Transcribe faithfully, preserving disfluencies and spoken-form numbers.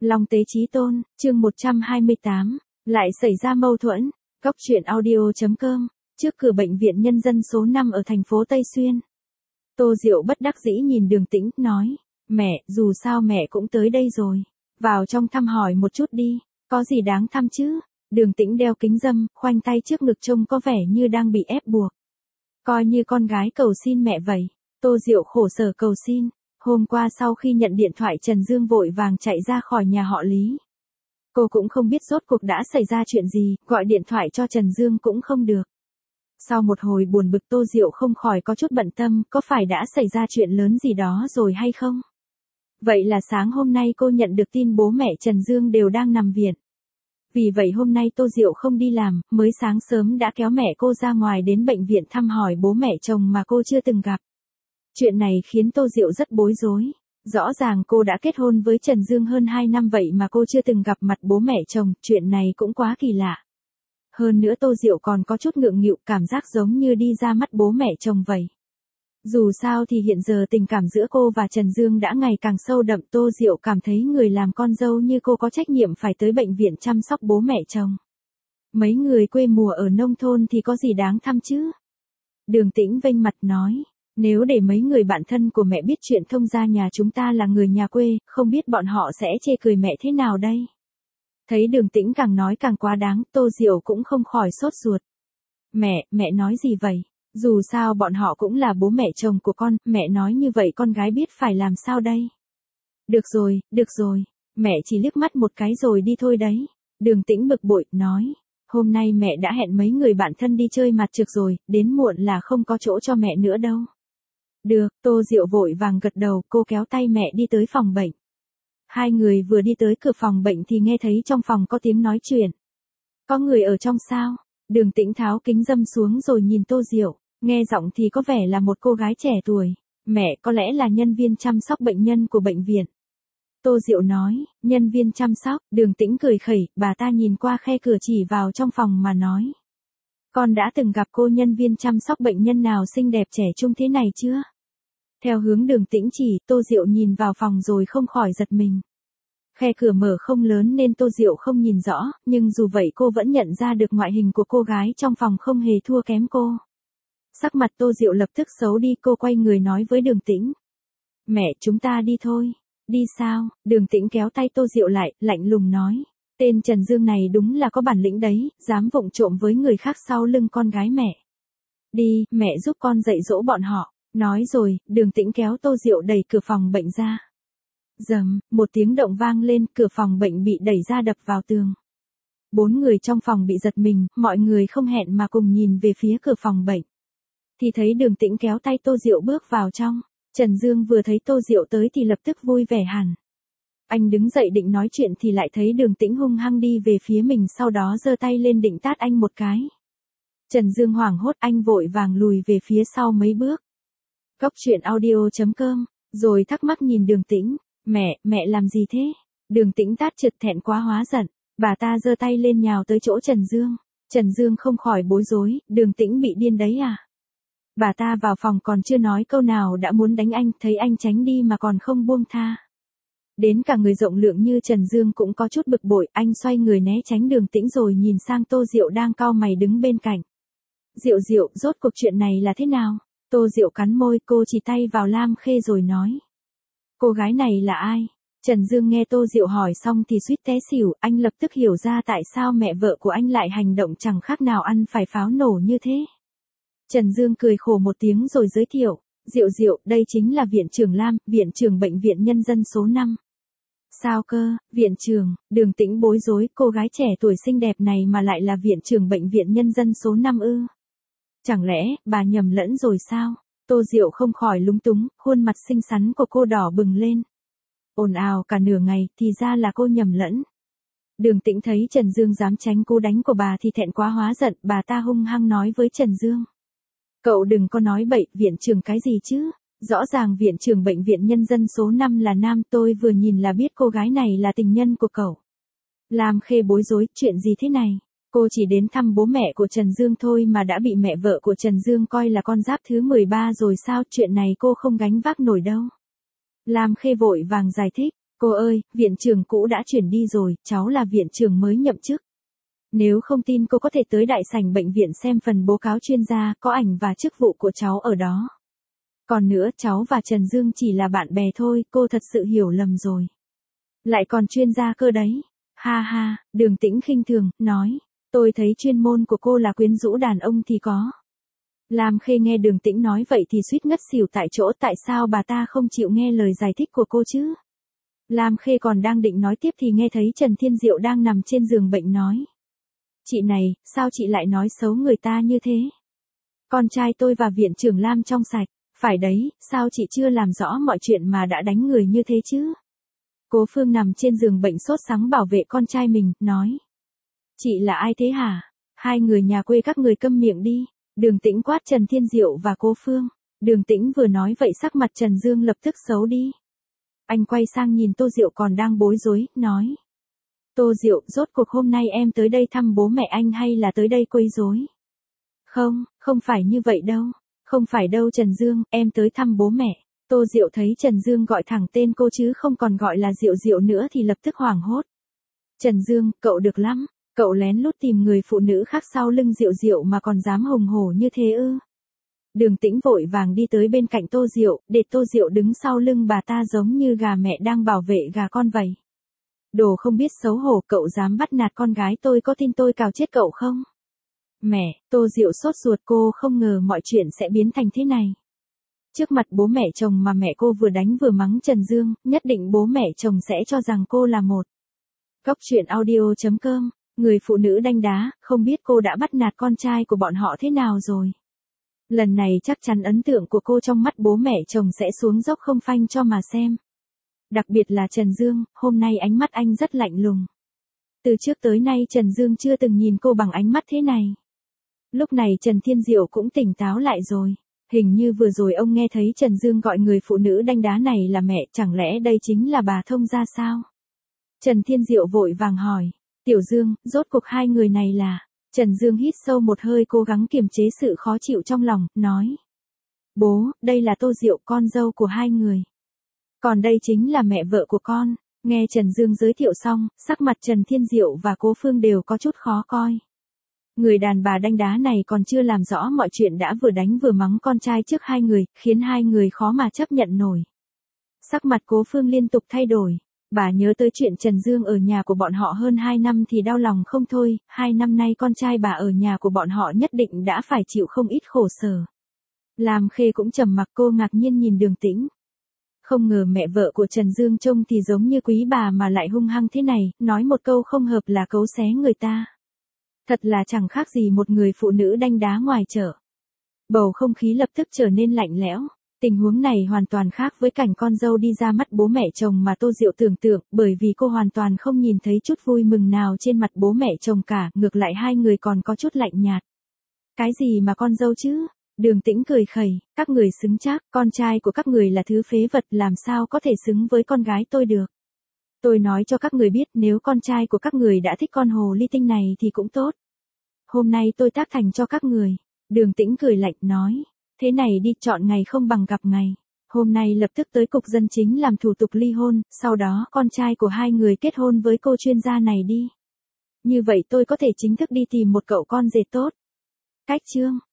Long Tế Chí Tôn, chương một trăm hai mươi tám, lại xảy ra mâu thuẫn. Cóc truyện audio chấm com, trước cửa bệnh viện nhân dân số năm ở thành phố Tây Xuyên. Tô Diệu bất đắc dĩ nhìn Đường Tĩnh, nói, mẹ, dù sao mẹ cũng tới đây rồi. Vào trong thăm hỏi một chút đi, có gì đáng thăm chứ? Đường Tĩnh đeo kính râm, khoanh tay trước ngực trông có vẻ như đang bị ép buộc. Coi như con gái cầu xin mẹ vậy. Tô Diệu khổ sở cầu xin. Hôm qua sau khi nhận điện thoại Trần Dương vội vàng chạy ra khỏi nhà họ Lý. Cô cũng không biết rốt cuộc đã xảy ra chuyện gì, gọi điện thoại cho Trần Dương cũng không được. Sau một hồi buồn bực Tô Diệu không khỏi có chút bận tâm, có phải đã xảy ra chuyện lớn gì đó rồi hay không? Vậy là sáng hôm nay cô nhận được tin bố mẹ Trần Dương đều đang nằm viện. Vì vậy hôm nay Tô Diệu không đi làm, mới sáng sớm đã kéo mẹ cô ra ngoài đến bệnh viện thăm hỏi bố mẹ chồng mà cô chưa từng gặp. Chuyện này khiến Tô Diệu rất bối rối. Rõ ràng cô đã kết hôn với Trần Dương hơn hai năm vậy mà cô chưa từng gặp mặt bố mẹ chồng, chuyện này cũng quá kỳ lạ. Hơn nữa Tô Diệu còn có chút ngượng nghịu, cảm giác giống như đi ra mắt bố mẹ chồng vậy. Dù sao thì hiện giờ tình cảm giữa cô và Trần Dương đã ngày càng sâu đậm. Tô Diệu cảm thấy người làm con dâu như cô có trách nhiệm phải tới bệnh viện chăm sóc bố mẹ chồng. Mấy người quê mùa ở nông thôn thì có gì đáng thăm chứ? Đường Tĩnh vênh mặt nói. Nếu để mấy người bạn thân của mẹ biết chuyện thông gia nhà chúng ta là người nhà quê, không biết bọn họ sẽ chê cười mẹ thế nào đây? Thấy Đường Tĩnh càng nói càng quá đáng, Tô Diệu cũng không khỏi sốt ruột. Mẹ, mẹ nói gì vậy? Dù sao bọn họ cũng là bố mẹ chồng của con, mẹ nói như vậy con gái biết phải làm sao đây? Được rồi, được rồi, mẹ chỉ liếc mắt một cái rồi đi thôi đấy. Đường Tĩnh bực bội, nói. Hôm nay mẹ đã hẹn mấy người bạn thân đi chơi mặt trược rồi, đến muộn là không có chỗ cho mẹ nữa đâu. Được, Tô Diệu vội vàng gật đầu, cô kéo tay mẹ đi tới phòng bệnh. Hai người vừa đi tới cửa phòng bệnh thì nghe thấy trong phòng có tiếng nói chuyện. Có người ở trong sao? Đường Tĩnh tháo kính râm xuống rồi nhìn Tô Diệu, nghe giọng thì có vẻ là một cô gái trẻ tuổi. Mẹ có lẽ là nhân viên chăm sóc bệnh nhân của bệnh viện. Tô Diệu nói, nhân viên chăm sóc, Đường Tĩnh cười khẩy, bà ta nhìn qua khe cửa chỉ vào trong phòng mà nói. Con đã từng gặp cô nhân viên chăm sóc bệnh nhân nào xinh đẹp trẻ trung thế này chưa? Theo hướng Đường Tĩnh chỉ, Tô Diệu nhìn vào phòng rồi không khỏi giật mình. Khe cửa mở không lớn nên Tô Diệu không nhìn rõ, nhưng dù vậy cô vẫn nhận ra được ngoại hình của cô gái trong phòng không hề thua kém cô. Sắc mặt Tô Diệu lập tức xấu đi, cô quay người nói với Đường Tĩnh. Mẹ, chúng ta đi thôi. Đi sao? Đường Tĩnh kéo tay Tô Diệu lại, lạnh lùng nói. Tên Trần Dương này đúng là có bản lĩnh đấy, dám vụng trộm với người khác sau lưng con gái mẹ. Đi, mẹ giúp con dạy dỗ bọn họ. Nói rồi, Đường Tĩnh kéo Tô Diệu đẩy cửa phòng bệnh ra. Dầm, một tiếng động vang lên, cửa phòng bệnh bị đẩy ra đập vào tường. Bốn người trong phòng bị giật mình, mọi người không hẹn mà cùng nhìn về phía cửa phòng bệnh. Thì thấy Đường Tĩnh kéo tay Tô Diệu bước vào trong. Trần Dương vừa thấy Tô Diệu tới thì lập tức vui vẻ hẳn. Anh đứng dậy định nói chuyện thì lại thấy Đường Tĩnh hung hăng đi về phía mình, sau đó giơ tay lên định tát anh một cái. Trần Dương hoảng hốt, anh vội vàng lùi về phía sau mấy bước. Cóc truyện audio chấm com, rồi thắc mắc nhìn Đường Tĩnh, mẹ, mẹ làm gì thế? Đường Tĩnh tát trượt thẹn quá hóa giận, bà ta giơ tay lên nhào tới chỗ Trần Dương. Trần Dương không khỏi bối rối, Đường Tĩnh bị điên đấy à? Bà ta vào phòng còn chưa nói câu nào đã muốn đánh anh, thấy anh tránh đi mà còn không buông tha. Đến cả người rộng lượng như Trần Dương cũng có chút bực bội, anh xoay người né tránh Đường Tĩnh rồi nhìn sang Tô Diệu đang cau mày đứng bên cạnh. Diệu Diệu, rốt cuộc chuyện này là thế nào? Tô Diệu cắn môi, cô chỉ tay vào Lam Khê rồi nói. Cô gái này là ai? Trần Dương nghe Tô Diệu hỏi xong thì suýt té xỉu, anh lập tức hiểu ra tại sao mẹ vợ của anh lại hành động chẳng khác nào ăn phải pháo nổ như thế. Trần Dương cười khổ một tiếng rồi giới thiệu, Diệu Diệu, đây chính là viện trưởng Lam, viện trưởng bệnh viện nhân dân số năm. Sao cơ, viện trưởng? Đường Tĩnh bối rối, cô gái trẻ tuổi xinh đẹp này mà lại là viện trưởng bệnh viện nhân dân số năm ư? Chẳng lẽ, bà nhầm lẫn rồi sao? Tô Diệu không khỏi lúng túng, khuôn mặt xinh xắn của cô đỏ bừng lên. Ồn ào cả nửa ngày, thì ra là cô nhầm lẫn. Đường Tĩnh thấy Trần Dương dám tránh cú đánh của bà thì thẹn quá hóa giận, bà ta hung hăng nói với Trần Dương. Cậu đừng có nói bậy, viện trưởng cái gì chứ? Rõ ràng viện trưởng bệnh viện nhân dân số năm là nam, tôi vừa nhìn là biết cô gái này là tình nhân của cậu. Lam Khê bối rối, chuyện gì thế này? Cô chỉ đến thăm bố mẹ của Trần Dương thôi mà đã bị mẹ vợ của Trần Dương coi là con giáp thứ mười ba rồi sao? Chuyện này cô không gánh vác nổi đâu. Lam Khê vội vàng giải thích, Cô ơi, viện trưởng cũ đã chuyển đi rồi, cháu là viện trưởng mới nhậm chức. Nếu không tin cô có thể tới đại sảnh bệnh viện xem phần báo cáo chuyên gia, có ảnh và chức vụ của cháu ở đó. Còn nữa, cháu và Trần Dương chỉ là bạn bè thôi, cô thật sự hiểu lầm rồi. Lại còn chuyên gia cơ đấy. Ha ha, Đường Tĩnh khinh thường, nói. Tôi thấy chuyên môn của cô là quyến rũ đàn ông thì có. Lam Khê nghe Đường Tĩnh nói vậy thì suýt ngất xỉu tại chỗ, tại sao bà ta không chịu nghe lời giải thích của cô chứ? Lam Khê còn đang định nói tiếp thì nghe thấy Trần Thiên Diệu đang nằm trên giường bệnh nói. Chị này, sao chị lại nói xấu người ta như thế? Con trai tôi và viện trưởng Lam trong sạch, phải đấy, sao chị chưa làm rõ mọi chuyện mà đã đánh người như thế chứ? Cố Phương nằm trên giường bệnh sốt sắng bảo vệ con trai mình, nói. Chị là ai thế hả? Hai người nhà quê các người câm miệng đi. Đường Tĩnh quát Trần Thiên Diệu và Cố Phương. Đường Tĩnh vừa nói vậy sắc mặt Trần Dương lập tức xấu đi. Anh quay sang nhìn Tô Diệu còn đang bối rối, nói. Tô Diệu, rốt cuộc hôm nay em tới đây thăm bố mẹ anh hay là tới đây quấy rối? Không, không phải như vậy đâu. Không phải đâu Trần Dương, em tới thăm bố mẹ. Tô Diệu thấy Trần Dương gọi thẳng tên cô chứ không còn gọi là Diệu Diệu nữa thì lập tức hoảng hốt. Trần Dương, cậu được lắm. Cậu lén lút tìm người phụ nữ khác sau lưng Diệu Diệu mà còn dám hùng hổ như thế ư? Đường Tĩnh vội vàng đi tới bên cạnh Tô Diệu, để Tô Diệu đứng sau lưng bà ta giống như gà mẹ đang bảo vệ gà con vậy. Đồ không biết xấu hổ, cậu dám bắt nạt con gái tôi, có tin tôi cào chết cậu không? Mẹ, Tô Diệu sốt ruột, cô không ngờ mọi chuyện sẽ biến thành thế này. Trước mặt bố mẹ chồng mà mẹ cô vừa đánh vừa mắng Trần Dương, nhất định bố mẹ chồng sẽ cho rằng cô là một. Góc truyện audio chấm com, người phụ nữ đanh đá, không biết cô đã bắt nạt con trai của bọn họ thế nào rồi. Lần này chắc chắn ấn tượng của cô trong mắt bố mẹ chồng sẽ xuống dốc không phanh cho mà xem. Đặc biệt là Trần Dương, hôm nay ánh mắt anh rất lạnh lùng. Từ trước tới nay Trần Dương chưa từng nhìn cô bằng ánh mắt thế này. Lúc này Trần Thiên Diệu cũng tỉnh táo lại rồi. Hình như vừa rồi ông nghe thấy Trần Dương gọi người phụ nữ đanh đá này là mẹ, chẳng lẽ đây chính là bà Thông gia sao? Trần Thiên Diệu vội vàng hỏi. Tiểu Dương, rốt cuộc hai người này là... Trần Dương hít sâu một hơi cố gắng kiềm chế sự khó chịu trong lòng, nói. Bố, đây là Tô Diệu, con dâu của hai người. Còn đây chính là mẹ vợ của con. Nghe Trần Dương giới thiệu xong, sắc mặt Trần Thiên Diệu và Cố Phương đều có chút khó coi. Người đàn bà đanh đá này còn chưa làm rõ mọi chuyện đã vừa đánh vừa mắng con trai trước hai người, khiến hai người khó mà chấp nhận nổi. Sắc mặt Cố Phương liên tục thay đổi. Bà nhớ tới chuyện Trần Dương ở nhà của bọn họ hơn hai năm thì đau lòng không thôi, hai năm nay con trai bà ở nhà của bọn họ nhất định đã phải chịu không ít khổ sở. Lam Khê cũng trầm mặc, cô ngạc nhiên nhìn Đường Tĩnh. Không ngờ mẹ vợ của Trần Dương trông thì giống như quý bà mà lại hung hăng thế này, nói một câu không hợp là cấu xé người ta. Thật là chẳng khác gì một người phụ nữ đanh đá ngoài chợ. Bầu không khí lập tức trở nên lạnh lẽo. Tình huống này hoàn toàn khác với cảnh con dâu đi ra mắt bố mẹ chồng mà Tô Diệu tưởng tượng, bởi vì cô hoàn toàn không nhìn thấy chút vui mừng nào trên mặt bố mẹ chồng cả, ngược lại hai người còn có chút lạnh nhạt. Cái gì mà con dâu chứ? Đường Tĩnh cười khẩy, các người xứng chắc, con trai của các người là thứ phế vật, làm sao có thể xứng với con gái tôi được. Tôi nói cho các người biết, nếu con trai của các người đã thích con hồ ly tinh này thì cũng tốt. Hôm nay tôi tác thành cho các người. Đường Tĩnh cười lạnh nói. Thế này đi, chọn ngày không bằng gặp ngày. Hôm nay lập tức tới cục dân chính làm thủ tục ly hôn, sau đó con trai của hai người kết hôn với cô chuyên gia này đi. Như vậy tôi có thể chính thức đi tìm một cậu con rể tốt. Cách chương.